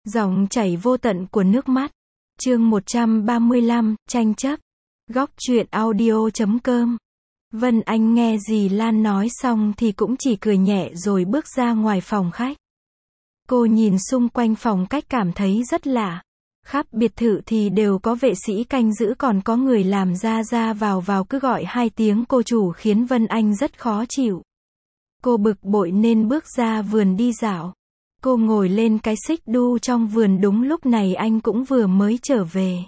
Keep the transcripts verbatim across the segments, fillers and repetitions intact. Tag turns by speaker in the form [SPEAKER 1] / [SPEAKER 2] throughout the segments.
[SPEAKER 1] Dòng chảy vô tận của nước mắt. Chương một trăm ba mươi lăm, tranh chấp. Góc truyện audio chấm com. Vân Anh nghe dì Lan nói xong thì cũng chỉ cười nhẹ rồi bước ra ngoài phòng khách. Cô nhìn xung quanh phòng cách cảm thấy rất lạ. Khắp biệt thự thì đều có vệ sĩ canh giữ, còn có người làm ra ra vào vào cứ gọi hai tiếng cô chủ khiến Vân Anh rất khó chịu. Cô bực bội nên bước ra vườn đi dạo. Cô ngồi lên cái xích đu trong vườn, đúng lúc này anh cũng vừa mới trở về.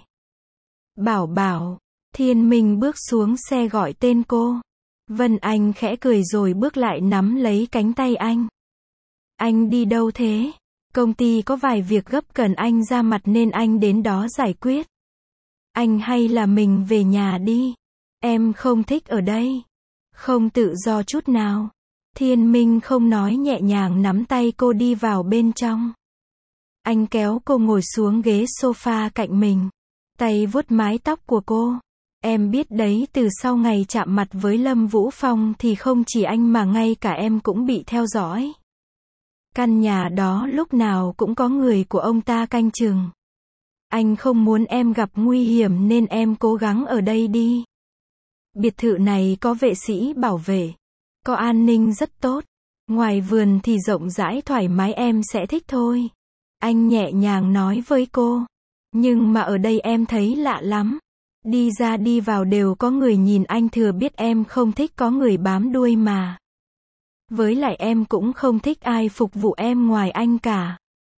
[SPEAKER 1] Bảo Bảo. Thiên Minh bước xuống xe gọi tên cô. Vân Anh khẽ cười rồi bước lại nắm lấy cánh tay anh. Anh đi đâu thế? Công ty có vài việc gấp cần anh ra mặt nên anh đến đó giải quyết. Anh hay là mình về nhà đi. Em không thích ở đây. Không tự do chút nào. Thiên Minh không nói, nhẹ nhàng nắm tay cô đi vào bên trong. Anh kéo cô ngồi xuống ghế sofa cạnh mình. Tay vuốt mái tóc của cô. Em biết đấy, từ sau ngày chạm mặt với Lâm Vũ Phong thì không chỉ anh mà ngay cả em cũng bị theo dõi. Căn nhà đó lúc nào cũng có người của ông ta canh chừng. Anh không muốn em gặp nguy hiểm nên em cố gắng ở đây đi. Biệt thự này có vệ sĩ bảo vệ. Có an ninh rất tốt. Ngoài vườn thì rộng rãi thoải mái, em sẽ thích thôi. Anh nhẹ nhàng nói với cô. Nhưng mà ở đây em thấy lạ lắm. Đi ra đi vào đều có người nhìn, anh thừa biết em không thích có người bám đuôi mà. Với lại em cũng không thích ai phục vụ em ngoài anh cả.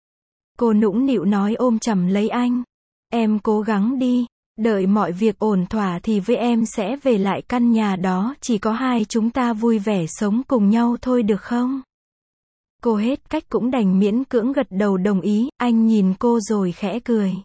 [SPEAKER 1] Cô nũng nịu nói, ôm chầm lấy anh. Em cố gắng đi. Đợi mọi việc ổn thỏa thì với em sẽ về lại căn nhà đó, chỉ có hai chúng ta vui vẻ sống cùng nhau thôi được không? Cô hết cách cũng đành miễn cưỡng gật đầu đồng ý. Anh nhìn cô rồi khẽ cười.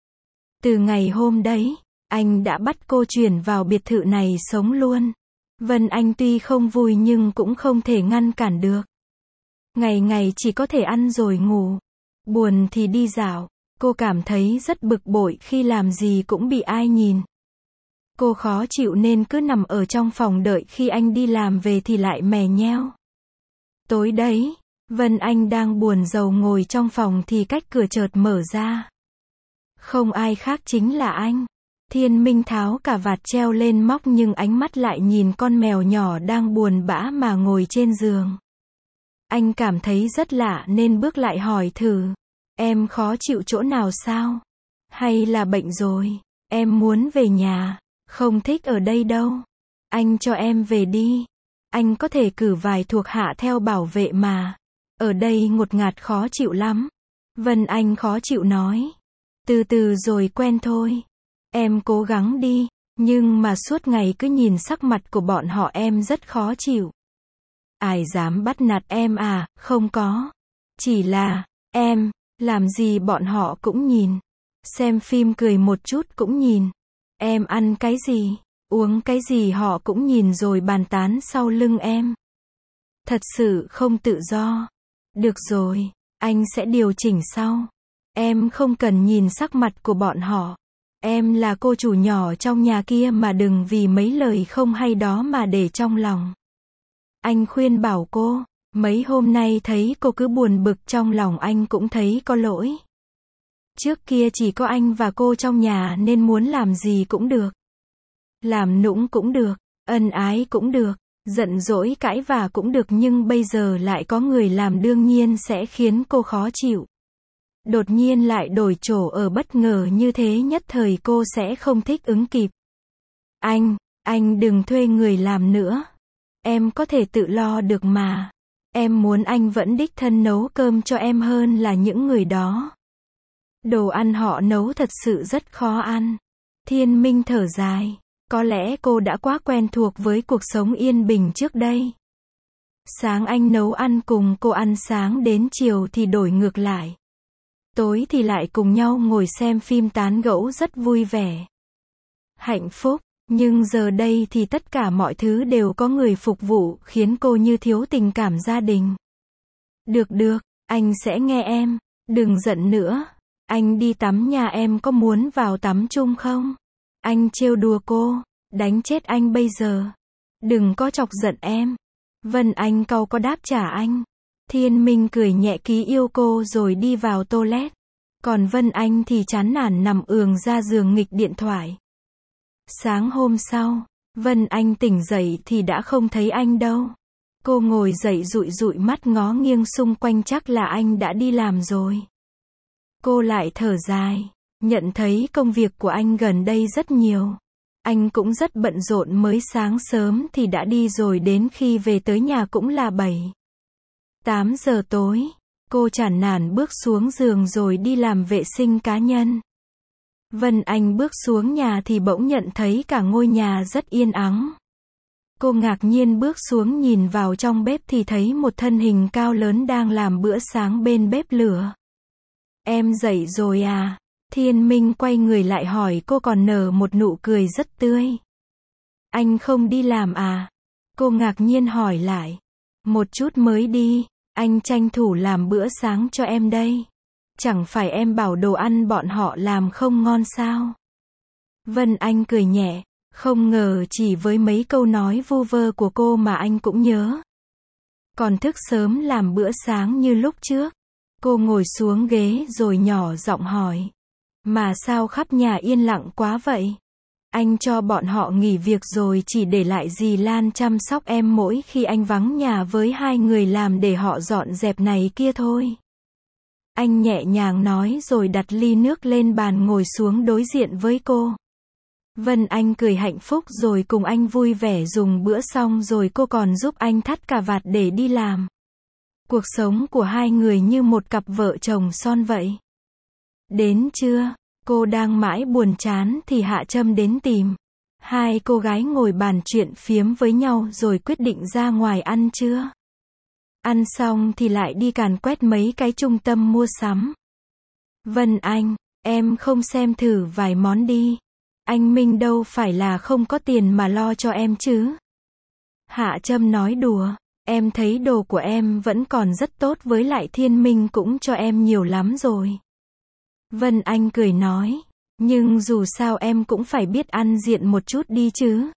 [SPEAKER 1] Từ ngày hôm đấy, anh đã bắt cô chuyển vào biệt thự này sống luôn. Vân Anh tuy không vui nhưng cũng không thể ngăn cản được. Ngày ngày chỉ có thể ăn rồi ngủ. Buồn thì đi dạo. Cô cảm thấy rất bực bội khi làm gì cũng bị ai nhìn. Cô khó chịu nên cứ nằm ở trong phòng đợi khi anh đi làm về thì lại mè nheo. Tối đấy, Vân Anh đang buồn rầu ngồi trong phòng thì cách cửa chợt mở ra. Không ai khác chính là anh. Thiên Minh tháo cả vạt treo lên móc nhưng ánh mắt lại nhìn con mèo nhỏ đang buồn bã mà ngồi trên giường. Anh cảm thấy rất lạ nên bước lại hỏi thử. Em khó chịu chỗ nào sao? Hay là bệnh rồi? Em muốn về nhà. Không thích ở đây đâu. Anh cho em về đi. Anh có thể cử vài thuộc hạ theo bảo vệ mà. Ở đây ngột ngạt khó chịu lắm. Vân Anh khó chịu nói. Từ từ rồi quen thôi. Em cố gắng đi. Nhưng mà suốt ngày cứ nhìn sắc mặt của bọn họ em rất khó chịu. Ai dám bắt nạt em à? Không có. Chỉ là, em, làm gì bọn họ cũng nhìn. Xem phim cười một chút cũng nhìn. Em ăn cái gì, uống cái gì họ cũng nhìn rồi bàn tán sau lưng em. Thật sự không tự do. Được rồi, anh sẽ điều chỉnh sau. Em không cần nhìn sắc mặt của bọn họ. Em là cô chủ nhỏ trong nhà kia mà đừng vì mấy lời không hay đó mà để trong lòng. Anh khuyên bảo cô. Mấy hôm nay thấy cô cứ buồn bực trong lòng anh cũng thấy có lỗi. Trước kia chỉ có anh và cô trong nhà nên muốn làm gì cũng được. Làm nũng cũng được, ân ái cũng được, giận dỗi cãi vả cũng được, nhưng bây giờ lại có người làm đương nhiên sẽ khiến cô khó chịu. Đột nhiên lại đổi chỗ ở bất ngờ như thế, nhất thời cô sẽ không thích ứng kịp. Anh, anh đừng thuê người làm nữa. Em có thể tự lo được mà. Em muốn anh vẫn đích thân nấu cơm cho em hơn là những người đó. Đồ ăn họ nấu thật sự rất khó ăn. Thiên Minh thở dài. Có lẽ cô đã quá quen thuộc với cuộc sống yên bình trước đây. Sáng anh nấu ăn cùng cô ăn sáng, đến chiều thì đổi ngược lại. Tối thì lại cùng nhau ngồi xem phim tán gẫu rất vui vẻ. Hạnh phúc. Nhưng giờ đây thì tất cả mọi thứ đều có người phục vụ, khiến cô như thiếu tình cảm gia đình. Được được, anh sẽ nghe em. Đừng giận nữa. Anh đi tắm nhà, em có muốn vào tắm chung không? Anh trêu đùa cô. Đánh chết anh bây giờ. Đừng có chọc giận em. Vân Anh cau có đáp trả anh. Thiên Minh cười nhẹ ký yêu cô rồi đi vào toilet. Còn Vân Anh thì chán nản nằm ườn ra giường nghịch điện thoại. Sáng hôm sau, Vân Anh tỉnh dậy thì đã không thấy anh đâu. Cô ngồi dậy dụi dụi mắt ngó nghiêng xung quanh, chắc là anh đã đi làm rồi. Cô lại thở dài, nhận thấy công việc của anh gần đây rất nhiều. Anh cũng rất bận rộn, mới sáng sớm thì đã đi rồi đến khi về tới nhà cũng là bảy, tám giờ tối. Cô chán nản bước xuống giường rồi đi làm vệ sinh cá nhân. Vân Anh bước xuống nhà thì bỗng nhận thấy cả ngôi nhà rất yên ắng. Cô ngạc nhiên bước xuống nhìn vào trong bếp thì thấy một thân hình cao lớn đang làm bữa sáng bên bếp lửa. Em dậy rồi à? Thiên Minh quay người lại hỏi cô, còn nở một nụ cười rất tươi. Anh không đi làm à? Cô ngạc nhiên hỏi lại. Một chút mới đi, anh tranh thủ làm bữa sáng cho em đây. Chẳng phải em bảo đồ ăn bọn họ làm không ngon sao? Vân Anh cười nhẹ, không ngờ chỉ với mấy câu nói vu vơ của cô mà anh cũng nhớ. Còn thức sớm làm bữa sáng như lúc trước. Cô ngồi xuống ghế rồi nhỏ giọng hỏi. Mà sao khắp nhà yên lặng quá vậy? Anh cho bọn họ nghỉ việc rồi chỉ để lại dì Lan chăm sóc em mỗi khi anh vắng nhà với hai người làm để họ dọn dẹp này kia thôi. Anh nhẹ nhàng nói rồi đặt ly nước lên bàn ngồi xuống đối diện với cô. Vân Anh cười hạnh phúc rồi cùng anh vui vẻ dùng bữa, xong rồi cô còn giúp anh thắt cà vạt để đi làm. Cuộc sống của hai người như một cặp vợ chồng son vậy. Đến trưa, cô đang mãi buồn chán thì Hạ Trâm đến tìm. Hai cô gái ngồi bàn chuyện phiếm với nhau rồi quyết định ra ngoài ăn trưa. Ăn xong thì lại đi càn quét mấy cái trung tâm mua sắm. Vân Anh, em không xem thử vài món đi. Anh Minh đâu phải là không có tiền mà lo cho em chứ. Hạ Trâm nói đùa, em thấy đồ của em vẫn còn rất tốt, với lại Thiên Minh cũng cho em nhiều lắm rồi. Vân Anh cười nói, nhưng dù sao em cũng phải biết ăn diện một chút đi chứ.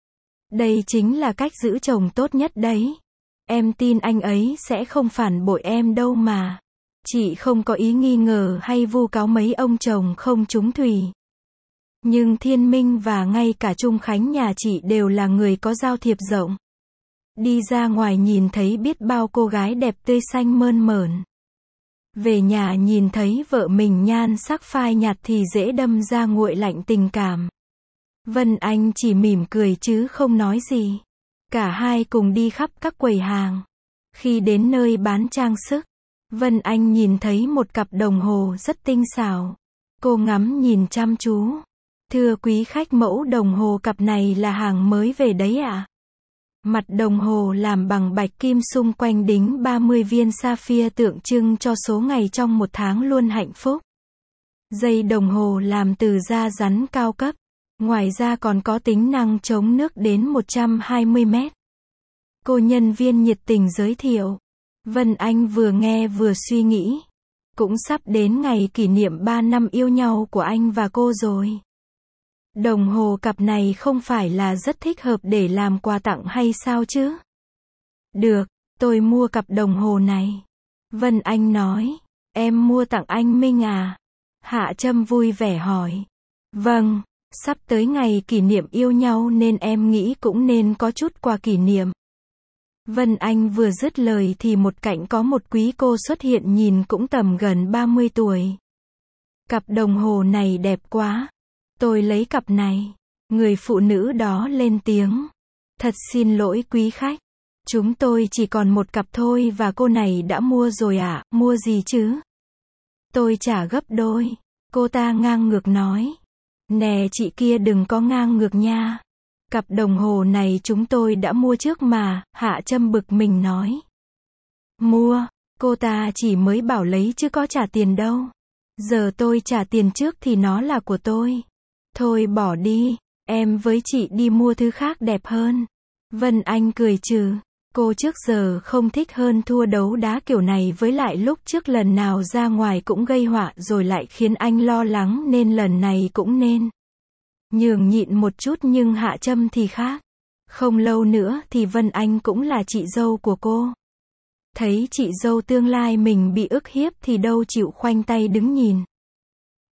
[SPEAKER 1] Đây chính là cách giữ chồng tốt nhất đấy. Em tin anh ấy sẽ không phản bội em đâu mà. Chị không có ý nghi ngờ hay vu cáo mấy ông chồng không trúng thủy. Nhưng Thiên Minh và ngay cả Trung Khánh nhà chị đều là người có giao thiệp rộng. Đi ra ngoài nhìn thấy biết bao cô gái đẹp tươi xanh mơn mởn. Về nhà nhìn thấy vợ mình nhan sắc phai nhạt thì dễ đâm ra nguội lạnh tình cảm. Vân Anh chỉ mỉm cười chứ không nói gì. Cả hai cùng đi khắp các quầy hàng. Khi đến nơi bán trang sức, Vân Anh nhìn thấy một cặp đồng hồ rất tinh xảo. Cô ngắm nhìn chăm chú. Thưa quý khách, mẫu đồng hồ cặp này là hàng mới về đấy ạ? À? Mặt đồng hồ làm bằng bạch kim, xung quanh đính ba mươi viên sapphire tượng trưng cho số ngày trong một tháng luôn hạnh phúc. Dây đồng hồ làm từ da rắn cao cấp. Ngoài ra còn có tính năng chống nước đến một trăm hai mươi mét. Cô nhân viên nhiệt tình giới thiệu. Vân Anh vừa nghe vừa suy nghĩ. Cũng sắp đến ngày kỷ niệm ba năm yêu nhau của anh và cô rồi. Đồng hồ cặp này không phải là rất thích hợp để làm quà tặng hay sao chứ? Được, tôi mua cặp đồng hồ này. Vân Anh nói. Em mua tặng anh Minh à? Hạ Trâm vui vẻ hỏi. Vâng, sắp tới ngày kỷ niệm yêu nhau nên em nghĩ cũng nên có chút quà kỷ niệm. Vân Anh vừa dứt lời thì một cạnh có một quý cô xuất hiện, nhìn cũng tầm gần ba mươi tuổi. Cặp đồng hồ này đẹp quá. Tôi lấy cặp này. Người phụ nữ đó lên tiếng. Thật xin lỗi quý khách. Chúng tôi chỉ còn một cặp thôi và cô này đã mua rồi ạ. À? Mua gì chứ? Tôi trả gấp đôi. Cô ta ngang ngược nói. Nè chị kia, đừng có ngang ngược nha. Cặp đồng hồ này chúng tôi đã mua trước mà. Hạ Trâm bực mình nói. Mua? Cô ta chỉ mới bảo lấy chứ có trả tiền đâu. Giờ tôi trả tiền trước thì nó là của tôi. Thôi bỏ đi, em với chị đi mua thứ khác đẹp hơn. Vân Anh cười trừ. Cô trước giờ không thích hơn thua đấu đá kiểu này, với lại lúc trước lần nào ra ngoài cũng gây họa rồi lại khiến anh lo lắng, nên lần này cũng nên nhường nhịn một chút. Nhưng Hạ Trâm thì khác. Không lâu nữa thì Vân Anh cũng là chị dâu của cô. Thấy chị dâu tương lai mình bị ức hiếp thì đâu chịu khoanh tay đứng nhìn.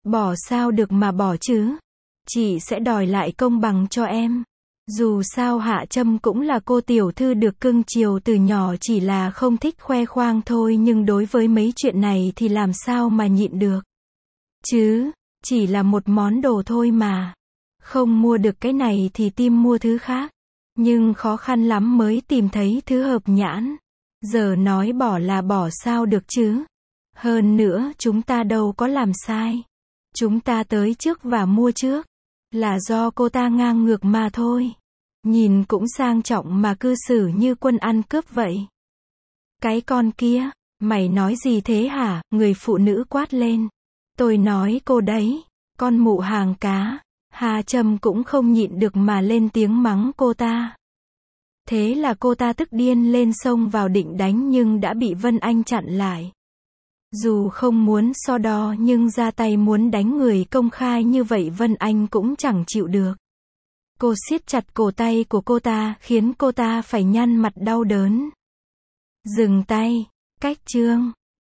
[SPEAKER 1] Bỏ sao được mà bỏ chứ. Chị sẽ đòi lại công bằng cho em. Dù sao Hạ Trâm cũng là cô tiểu thư được cưng chiều từ nhỏ, chỉ là không thích khoe khoang thôi, nhưng đối với mấy chuyện này thì làm sao mà nhịn được. Chứ, chỉ là một món đồ thôi mà. Không mua được cái này thì tìm mua thứ khác. Nhưng khó khăn lắm mới tìm thấy thứ hợp nhãn. Giờ nói bỏ là bỏ sao được chứ. Hơn nữa chúng ta đâu có làm sai. Chúng ta tới trước và mua trước. Là do cô ta ngang ngược mà thôi. Nhìn cũng sang trọng mà cư xử như quân ăn cướp vậy. Cái con kia, mày nói gì thế hả? Người phụ nữ quát lên. Tôi nói cô đấy, con mụ hàng cá. Hà Trâm cũng không nhịn được mà lên tiếng mắng cô ta. Thế là cô ta tức điên lên xông vào định đánh nhưng đã bị Vân Anh chặn lại. Dù không muốn so đo nhưng ra tay muốn đánh người công khai như vậy Vân Anh cũng chẳng chịu được. Cô siết chặt cổ tay của cô ta khiến cô ta phải nhăn mặt đau đớn. Dừng tay, cách chương.